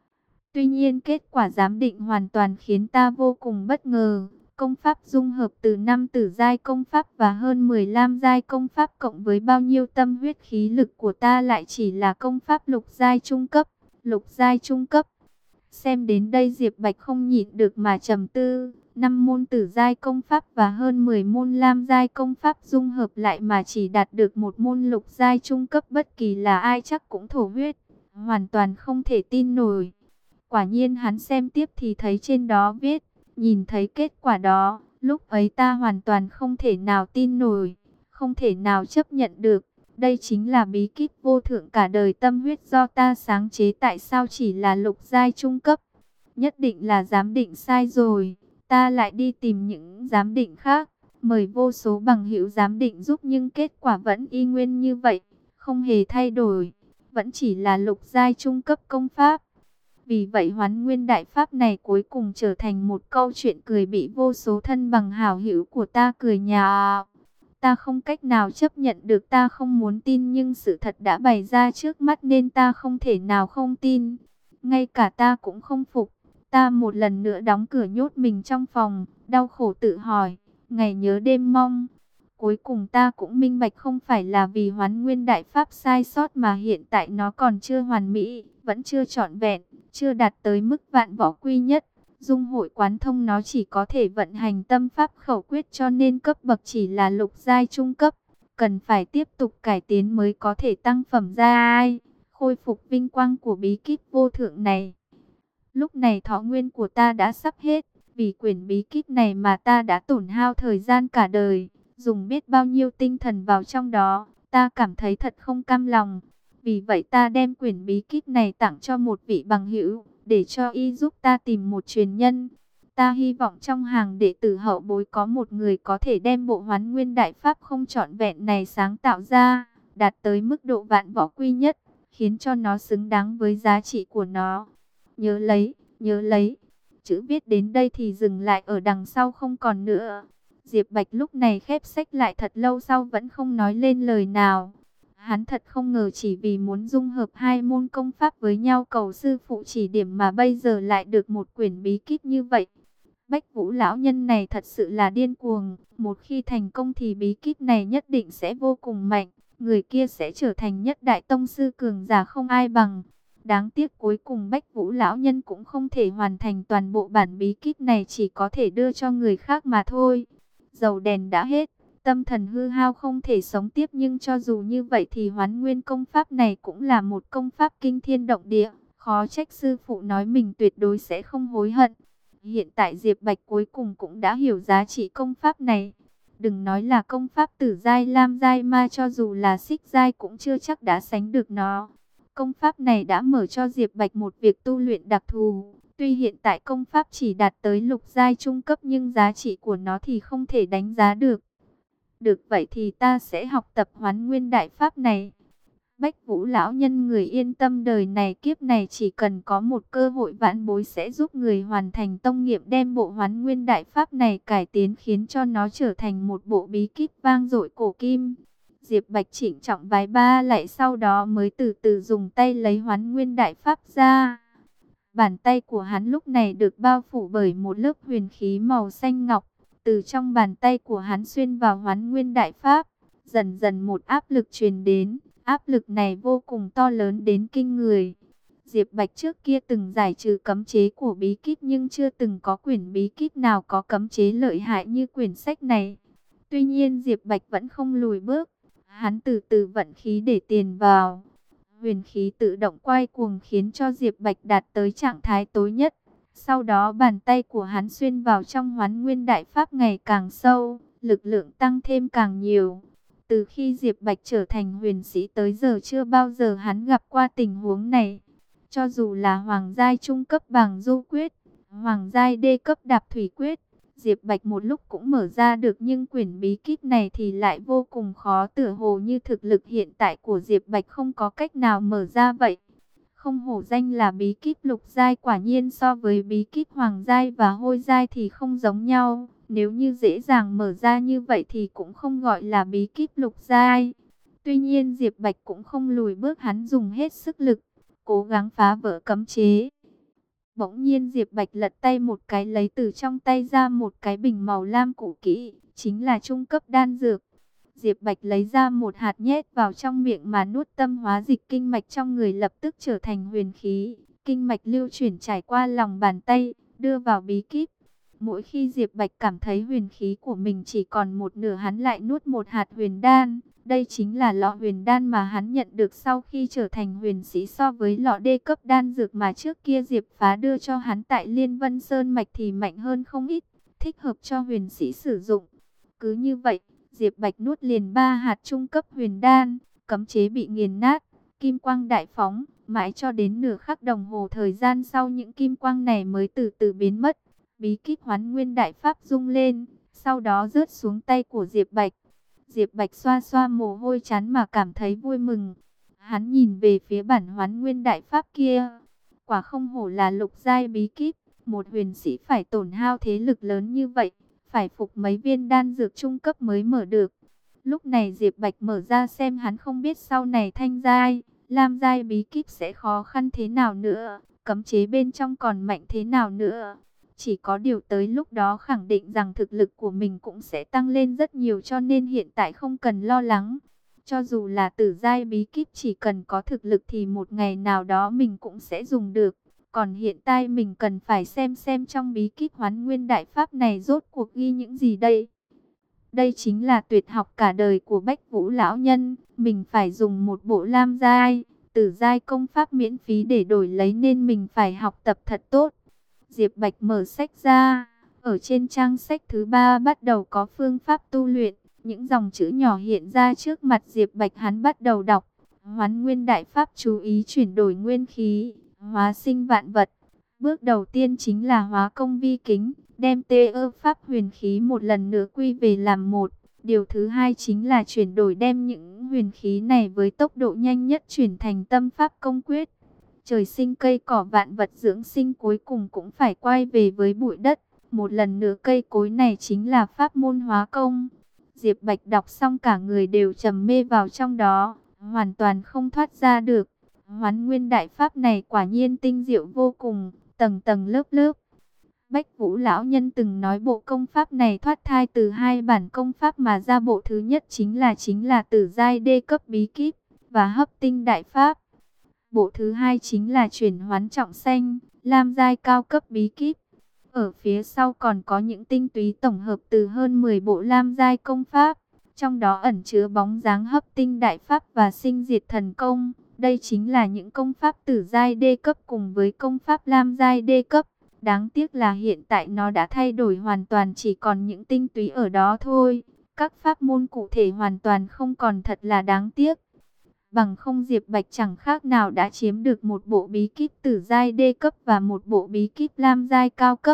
Tuy nhiên kết quả giám định hoàn toàn khiến ta vô cùng bất ngờ. Công pháp dung hợp từ 5 tử giai công pháp và hơn 15 giai công pháp cộng với bao nhiêu tâm huyết khí lực của ta lại chỉ là công pháp lục giai trung cấp. Lục giai trung cấp. Xem đến đây Diệp Bạch không nhịn được mà trầm tư. 5 môn tử giai công pháp và hơn 10 môn lam giai công pháp dung hợp lại mà chỉ đạt được một môn lục giai trung cấp, bất kỳ là ai chắc cũng thổ huyết. Hoàn toàn không thể tin nổi. Quả nhiên hắn xem tiếp thì thấy trên đó viết. Nhìn thấy kết quả đó, lúc ấy ta hoàn toàn không thể nào tin nổi, không thể nào chấp nhận được. Đây chính là bí kíp vô thượng cả đời tâm huyết do ta sáng chế, tại sao chỉ là lục giai trung cấp? Nhất định là giám định sai rồi. Ta lại đi tìm những giám định khác, mời vô số bằng hữu giám định giúp nhưng kết quả vẫn y nguyên như vậy, không hề thay đổi, vẫn chỉ là lục giai trung cấp công pháp. Vì vậy hoán nguyên đại pháp này cuối cùng trở thành một câu chuyện cười bị vô số thân bằng hảo hữu của ta cười nhạo. Ta không cách nào chấp nhận được, ta không muốn tin nhưng sự thật đã bày ra trước mắt nên ta không thể nào không tin. Ngay cả ta cũng không phục. Ta một lần nữa đóng cửa nhốt mình trong phòng, đau khổ tự hỏi, ngày nhớ đêm mong. Cuối cùng ta cũng minh bạch không phải là vì hoán nguyên đại pháp sai sót mà hiện tại nó còn chưa hoàn mỹ, vẫn chưa trọn vẹn, chưa đạt tới mức vạn võ quy nhất. Dung hội quán thông nó chỉ có thể vận hành tâm pháp khẩu quyết, cho nên cấp bậc chỉ là lục giai trung cấp. Cần phải tiếp tục cải tiến mới có thể tăng phẩm giai, khôi phục vinh quang của bí kíp vô thượng này. Lúc này thọ nguyên của ta đã sắp hết, vì quyển bí kíp này mà ta đã tổn hao thời gian cả đời, dùng biết bao nhiêu tinh thần vào trong đó, ta cảm thấy thật không cam lòng. Vì vậy ta đem quyển bí kíp này tặng cho một vị bằng hữu, để cho y giúp ta tìm một truyền nhân. Ta hy vọng trong hàng đệ tử hậu bối có một người có thể đem bộ hoán nguyên đại pháp không trọn vẹn này sáng tạo ra, đạt tới mức độ vạn võ quy nhất, khiến cho nó xứng đáng với giá trị của nó. Nhớ lấy, nhớ lấy. Chữ viết đến đây thì dừng lại ở đằng sau không còn nữa. Diệp Bạch lúc này khép sách lại thật lâu sau vẫn không nói lên lời nào. Hắn thật không ngờ chỉ vì muốn dung hợp hai môn công pháp với nhau cầu sư phụ chỉ điểm mà bây giờ lại được một quyển bí kíp như vậy. Bách Vũ lão nhân này thật sự là điên cuồng. Một khi thành công thì bí kíp này nhất định sẽ vô cùng mạnh. Người kia sẽ trở thành nhất đại tông sư cường giả không ai bằng. Đáng tiếc cuối cùng Bách Vũ lão nhân cũng không thể hoàn thành toàn bộ bản bí kíp này, chỉ có thể đưa cho người khác mà thôi. Dầu đèn đã hết, tâm thần hư hao không thể sống tiếp, nhưng cho dù như vậy thì hoán nguyên công pháp này cũng là một công pháp kinh thiên động địa. Khó trách sư phụ nói mình tuyệt đối sẽ không hối hận. Hiện tại Diệp Bạch cuối cùng cũng đã hiểu giá trị công pháp này. Đừng nói là công pháp tử giai lam giai mà cho dù là xích giai cũng chưa chắc đã sánh được nó. Công pháp này đã mở cho Diệp Bạch một việc tu luyện đặc thù. Tuy hiện tại công pháp chỉ đạt tới lục giai trung cấp nhưng giá trị của nó thì không thể đánh giá được. Được vậy thì ta sẽ học tập hoán nguyên đại pháp này. Bách Vũ lão nhân người yên tâm, đời này kiếp này chỉ cần có một cơ hội vãn bối sẽ giúp người hoàn thành tông nghiệp, đem bộ hoán nguyên đại pháp này cải tiến khiến cho nó trở thành một bộ bí kíp vang dội cổ kim. Diệp Bạch trịnh trọng vái ba lạy, sau đó mới từ từ dùng tay lấy Hoán Nguyên Đại Pháp ra. Bàn tay của hắn lúc này được bao phủ bởi một lớp huyền khí màu xanh ngọc. Từ trong bàn tay của hắn xuyên vào Hoán Nguyên Đại Pháp, dần dần một áp lực truyền đến. Áp lực này vô cùng to lớn đến kinh người. Diệp Bạch trước kia từng giải trừ cấm chế của bí kíp, nhưng chưa từng có quyển bí kíp nào có cấm chế lợi hại như quyển sách này. Tuy nhiên Diệp Bạch vẫn không lùi bước. Hắn từ từ vận khí để tiền vào. Huyền khí tự động quay cuồng khiến cho Diệp Bạch đạt tới trạng thái tối nhất. Sau đó bàn tay của hắn xuyên vào trong Hoán Nguyên Đại Pháp ngày càng sâu, lực lượng tăng thêm càng nhiều. Từ khi Diệp Bạch trở thành huyền sĩ tới giờ chưa bao giờ hắn gặp qua tình huống này. Cho dù là hoàng giai trung cấp Bàng Du Quyết, hoàng giai đê cấp Đạp Thủy Quyết, Diệp Bạch một lúc cũng mở ra được, nhưng quyển bí kíp này thì lại vô cùng khó, tựa hồ như thực lực hiện tại của Diệp Bạch không có cách nào mở ra vậy. Không hổ danh là bí kíp lục giai, quả nhiên so với bí kíp hoàng giai và hôi giai thì không giống nhau. Nếu như dễ dàng mở ra như vậy thì cũng không gọi là bí kíp lục giai. Tuy nhiên Diệp Bạch cũng không lùi bước, hắn dùng hết sức lực, cố gắng phá vỡ cấm chế. Bỗng nhiên Diệp Bạch lật tay một cái, lấy từ trong tay ra một cái bình màu lam cũ kỹ, chính là trung cấp đan dược. Diệp Bạch lấy ra một hạt nhét vào trong miệng mà nuốt, tâm hóa dịch, kinh mạch trong người lập tức trở thành huyền khí. Kinh mạch lưu chuyển trải qua lòng bàn tay, đưa vào bí kíp. Mỗi khi Diệp Bạch cảm thấy huyền khí của mình chỉ còn một nửa, hắn lại nuốt một hạt huyền đan. Đây chính là lọ huyền đan mà hắn nhận được sau khi trở thành huyền sĩ. So với lọ đê cấp đan dược mà trước kia Diệp Phá đưa cho hắn tại Liên Vân Sơn Mạch thì mạnh hơn không ít, thích hợp cho huyền sĩ sử dụng. Cứ như vậy, Diệp Bạch nuốt liền 3 hạt trung cấp huyền đan, cấm chế bị nghiền nát, kim quang đại phóng, mãi cho đến nửa khắc đồng hồ thời gian sau những kim quang này mới từ từ biến mất. Bí kíp Hoán Nguyên Đại Pháp rung lên, sau đó rớt xuống tay của Diệp Bạch. Diệp Bạch xoa xoa mồ hôi chán mà cảm thấy vui mừng. Hắn nhìn về phía bản Hoán Nguyên Đại Pháp kia. Quả không hổ là lục giai bí kíp, một huyền sĩ phải tổn hao thế lực lớn như vậy, phải phục mấy viên đan dược trung cấp mới mở được. Lúc này Diệp Bạch mở ra xem, hắn không biết sau này thanh giai, lam giai bí kíp sẽ khó khăn thế nào nữa, cấm chế bên trong còn mạnh thế nào nữa. Chỉ có điều tới lúc đó khẳng định rằng thực lực của mình cũng sẽ tăng lên rất nhiều, cho nên hiện tại không cần lo lắng. Cho dù là tử giai bí kíp, chỉ cần có thực lực thì một ngày nào đó mình cũng sẽ dùng được. Còn hiện tại mình cần phải xem trong bí kíp Hoán Nguyên Đại Pháp này rốt cuộc ghi những gì đây. Đây chính là tuyệt học cả đời của Bách Vũ lão nhân, mình phải dùng một bộ lam giai, tử giai công pháp miễn phí để đổi lấy, nên mình phải học tập thật tốt. Diệp Bạch mở sách ra, ở trên trang sách thứ 3 bắt đầu có phương pháp tu luyện, những dòng chữ nhỏ hiện ra trước mặt Diệp Bạch, hắn bắt đầu đọc. Hoán Nguyên Đại Pháp chú ý chuyển đổi nguyên khí, hóa sinh vạn vật. Bước đầu tiên chính là hóa công vi kính, đem tê ơ pháp huyền khí một lần nữa quy về làm một. Điều thứ hai chính là chuyển đổi, đem những huyền khí này với tốc độ nhanh nhất chuyển thành tâm pháp công quyết. Trời sinh cây cỏ vạn vật dưỡng sinh, cuối cùng cũng phải quay về với bụi đất. Một lần nữa cây cối này chính là pháp môn hóa công. Diệp Bạch đọc xong cả người đều trầm mê vào trong đó, hoàn toàn không thoát ra được. Hoán Nguyên Đại Pháp này quả nhiên tinh diệu vô cùng, tầng tầng lớp lớp. Bách Vũ lão nhân từng nói bộ công pháp này thoát thai từ hai bản công pháp mà ra, bộ thứ nhất chính là tử giai đê cấp bí kíp và hấp tinh đại pháp. Bộ thứ hai chính là chuyển hoán trọng xanh, lam giai cao cấp bí kíp. Ở phía sau còn có những tinh túy tổng hợp từ hơn 10 bộ lam giai công pháp, trong đó ẩn chứa bóng dáng hấp tinh đại pháp và sinh diệt thần công. Đây chính là những công pháp tử giai đê cấp cùng với công pháp lam giai đê cấp. Đáng tiếc là hiện tại nó đã thay đổi hoàn toàn, chỉ còn những tinh túy ở đó thôi. Các pháp môn cụ thể hoàn toàn không còn, thật là đáng tiếc. Bằng không Diệp Bạch chẳng khác nào đã chiếm được một bộ bí kíp tử giai đê cấp và một bộ bí kíp lam giai cao cấp.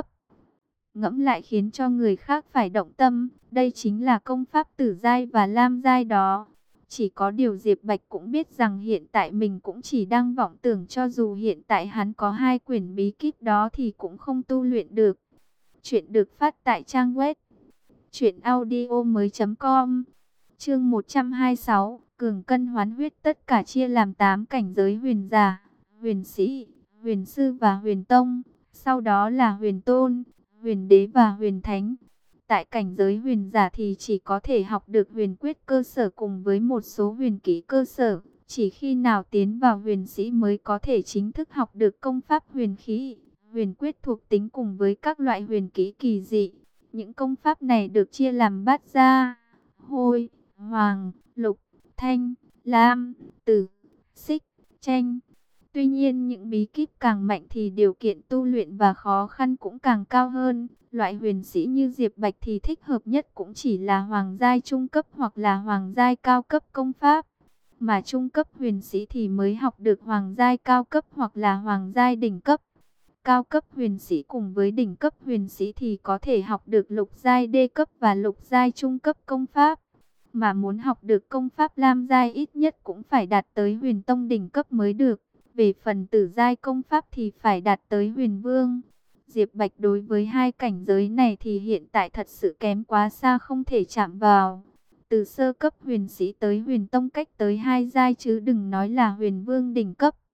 Ngẫm lại khiến cho người khác phải động tâm, đây chính là công pháp tử giai và lam giai đó. Chỉ có điều Diệp Bạch cũng biết rằng hiện tại mình cũng chỉ đang vọng tưởng, cho dù hiện tại hắn có hai quyển bí kíp đó thì cũng không tu luyện được. Chuyện được phát tại trang web truyệnaudiomoi.com. Chương 126, cường cân hoán huyết, tất cả chia làm 8 cảnh giới: huyền giả, huyền sĩ, huyền sư và huyền tông. Sau đó là huyền tôn, huyền đế và huyền thánh. Tại cảnh giới huyền giả thì chỉ có thể học được huyền quyết cơ sở cùng với một số huyền kỹ cơ sở. Chỉ khi nào tiến vào huyền sĩ mới có thể chính thức học được công pháp huyền khí, huyền quyết thuộc tính cùng với các loại huyền kỹ kỳ dị. Những công pháp này được chia làm bát gia, hôi, hoàng, lục, thanh, lam, tử, xích, tranh. Tuy nhiên những bí kíp càng mạnh thì điều kiện tu luyện và khó khăn cũng càng cao hơn. Loại huyền sĩ như Diệp Bạch thì thích hợp nhất cũng chỉ là hoàng giai trung cấp hoặc là hoàng giai cao cấp công pháp. Mà trung cấp huyền sĩ thì mới học được hoàng giai cao cấp hoặc là hoàng giai đỉnh cấp. Cao cấp huyền sĩ cùng với đỉnh cấp huyền sĩ thì có thể học được lục giai đê cấp và lục giai trung cấp công pháp. Mà muốn học được công pháp lam giai ít nhất cũng phải đạt tới huyền tông đỉnh cấp mới được. Về phần tử giai công pháp thì phải đạt tới huyền vương. Diệp Bạch đối với hai cảnh giới này thì hiện tại thật sự kém quá xa, không thể chạm vào. Từ sơ cấp huyền sĩ tới huyền tông cách tới hai giai chứ đừng nói là huyền vương đỉnh cấp.